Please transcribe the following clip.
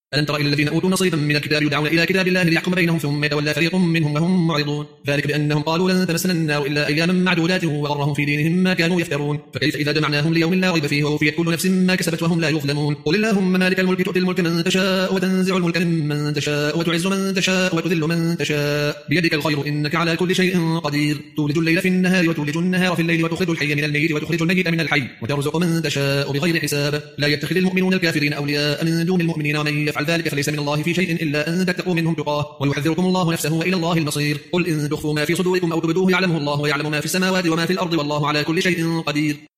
ألم تر إلى الذين أوتوا نصيبا من الكتاب يدعون إلى كتاب الله ليحكم بينهم ثم يتولى فريق منهم وهم معرضون ذلك بأنهم قالوا لن تمسنا النار إلا أياما معدودات وغرهم في دينهم ما كانوا يفترون فكيف إذا جمعناهم ليوم لا ريب فيه ووفيت كل نفس ما كسبت وهم لا يظلمون قل اللهم مالك الملك تؤتي الملك من تشاء وتنزع الملك ممن تشاء وتعز من تشاء وتذل من تشاء بيدك الخير إنك على كل شيء قدير تولج الليل في النهار وتولج النهار في الليل وتخرج الحي من الميت وتخرج الميت من الحي وترزق من تشاء بغير حساب لا يتخذ المؤمنون الكافرين أولياء من دون المؤمنين ومن يفعل ذلك فليس من الله في شيء إلا أن تتقوا منهم تقاه ويحذركم الله نفسه وإلى الله المصير قل إن تخفوا ما في صدوركم أو تبدوه يعلمه الله ويعلم ما في السماوات وما في الأرض والله على كل شيء قدير